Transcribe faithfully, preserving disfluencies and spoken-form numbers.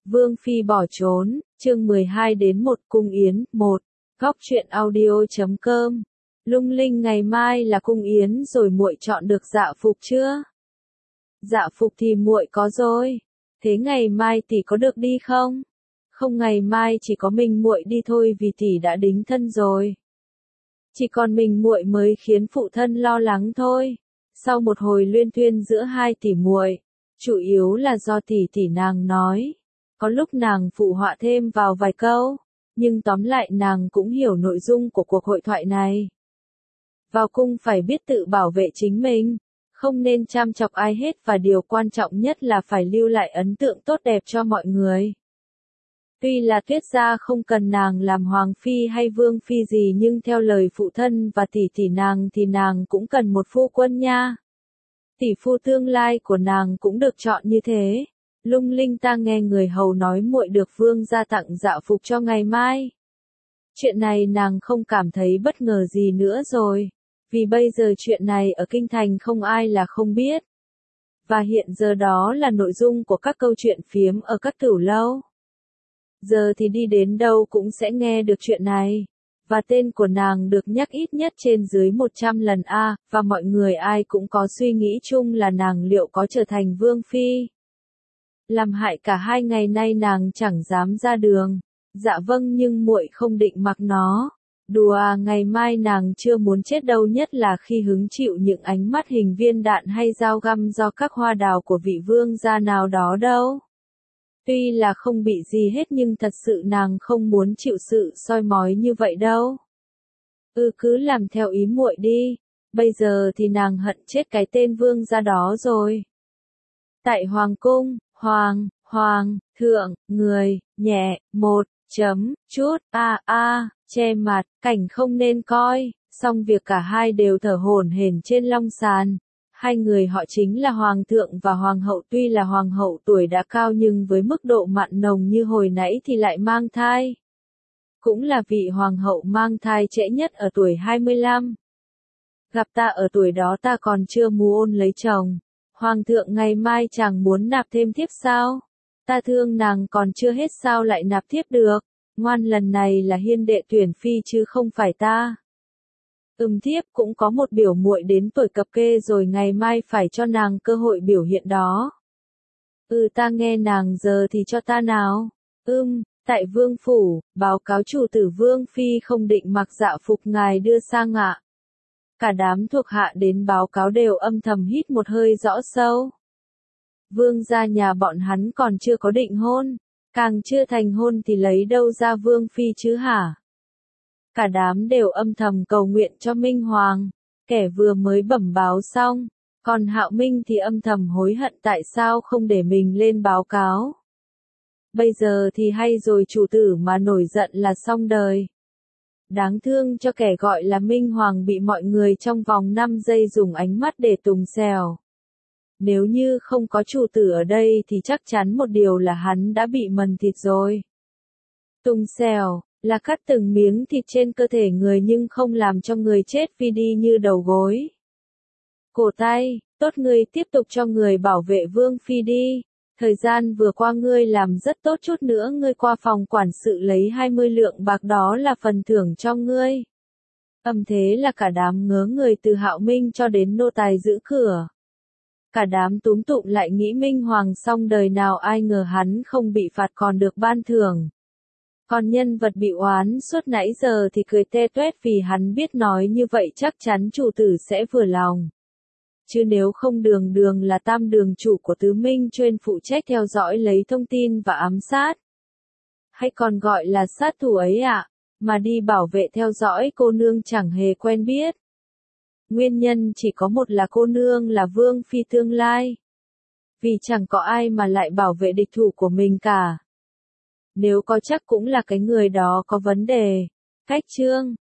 Vương Phi bỏ trốn, chương mười hai đến một Cung Yến, một Góc truyện audio chấm com. Lung linh ngày mai là Cung Yến rồi, muội chọn được dạ phục chưa? Dạ phục thì muội có rồi. Thế ngày mai tỷ có được đi không? Không, ngày mai chỉ có mình muội đi thôi, vì tỷ đã đính thân rồi. Chỉ còn mình muội mới khiến phụ thân lo lắng thôi. Sau một hồi luyên thuyên giữa hai tỷ muội, chủ yếu là do tỷ tỷ nàng nói, có lúc nàng phụ họa thêm vào vài câu, nhưng tóm lại nàng cũng hiểu nội dung của cuộc hội thoại này. Vào cung phải biết tự bảo vệ chính mình, không nên chăm chọc ai hết, và điều quan trọng nhất là phải lưu lại ấn tượng tốt đẹp cho mọi người. Tuy là Tuyết gia không cần nàng làm hoàng phi hay vương phi gì, nhưng theo lời phụ thân và tỷ tỷ nàng thì nàng cũng cần một phu quân nha. Tỷ phu tương lai của nàng cũng được chọn như thế. Lung linh ta nghe người hầu nói muội được vương gia tặng dạ phục cho ngày mai. Chuyện này nàng không cảm thấy bất ngờ gì nữa rồi, vì bây giờ chuyện này ở kinh thành không ai là không biết. Và hiện giờ đó là nội dung của các câu chuyện phiếm ở các tửu lâu. Giờ thì đi đến đâu cũng sẽ nghe được chuyện này. Và tên của nàng được nhắc ít nhất trên dưới một trăm lần a, và mọi người ai cũng có suy nghĩ chung là nàng liệu có trở thành vương phi. Làm hại cả hai ngày nay nàng chẳng dám ra đường. Dạ vâng, nhưng muội không định mặc nó. Đùa à, ngày mai nàng chưa muốn chết đâu, nhất là khi hứng chịu những ánh mắt hình viên đạn hay dao găm do các hoa đào của vị vương gia nào đó đâu. Tuy là không bị gì hết nhưng thật sự nàng không muốn chịu sự soi mói như vậy đâu. Ừ, cứ làm theo ý muội đi. Bây giờ thì nàng hận chết cái tên vương gia đó rồi. Tại hoàng cung, hoàng, hoàng, thượng, người, nhẹ, một, chấm, chút, a a, che mặt, cảnh không nên coi. Xong việc cả hai đều thở hổn hển trên long sàn. Hai người họ chính là hoàng thượng và hoàng hậu, tuy là hoàng hậu tuổi đã cao nhưng với mức độ mặn nồng như hồi nãy thì lại mang thai. Cũng là vị hoàng hậu mang thai trễ nhất ở tuổi hai mươi lăm. Gặp ta ở tuổi đó ta còn chưa muốn lấy chồng. Hoàng thượng ngày mai chẳng muốn nạp thêm thiếp sao? Ta thương nàng còn chưa hết sao lại nạp thiếp được? Ngoan, lần này là hiên đệ tuyển phi chứ không phải ta. Ừm, thiếp cũng có một biểu muội đến tuổi cập kê rồi, ngày mai phải cho nàng cơ hội biểu hiện đó. Ừ, ta nghe nàng, giờ thì cho ta nào. Ừm, tại vương phủ, báo cáo chủ tử vương phi không định mặc dạ phục ngài đưa sang ạ. Cả đám thuộc hạ đến báo cáo đều âm thầm hít một hơi rõ sâu. Vương gia nhà bọn hắn còn chưa có định hôn, càng chưa thành hôn thì lấy đâu ra vương phi chứ hả? Cả đám đều âm thầm cầu nguyện cho Minh Hoàng, kẻ vừa mới bẩm báo xong, còn Hạo Minh thì âm thầm hối hận tại sao không để mình lên báo cáo. Bây giờ thì hay rồi, chủ tử mà nổi giận là xong đời. Đáng thương cho kẻ gọi là Minh Hoàng bị mọi người trong vòng năm giây dùng ánh mắt để tùng xèo. Nếu như không có chủ tử ở đây thì chắc chắn một điều là hắn đã bị mần thịt rồi. Tùng xèo là cắt từng miếng thịt trên cơ thể người nhưng không làm cho người chết vì đi như đầu gối. Cổ tay, tốt, ngươi tiếp tục cho người bảo vệ vương phi đi. Thời gian vừa qua ngươi làm rất tốt, chút nữa ngươi qua phòng quản sự lấy hai mươi lượng bạc, đó là phần thưởng cho ngươi. Âm thế là cả đám ngớ người, từ Hạo Minh cho đến nô tài giữ cửa. Cả đám túm tụm lại nghĩ Minh Hoàng xong đời, nào ai ngờ hắn không bị phạt còn được ban thưởng. Còn nhân vật bị oán suốt nãy giờ thì cười te toét vì hắn biết nói như vậy chắc chắn chủ tử sẽ vừa lòng. Chứ nếu không, đường đường là tam đường chủ của Tứ Minh chuyên phụ trách theo dõi lấy thông tin và ám sát. Hay còn gọi là sát thủ ấy ạ, à, mà đi bảo vệ theo dõi cô nương chẳng hề quen biết. Nguyên nhân chỉ có một là cô nương là vương phi tương lai. Vì chẳng có ai mà lại bảo vệ địch thủ của mình cả. Nếu có chắc cũng là cái người đó có vấn đề. Cách chương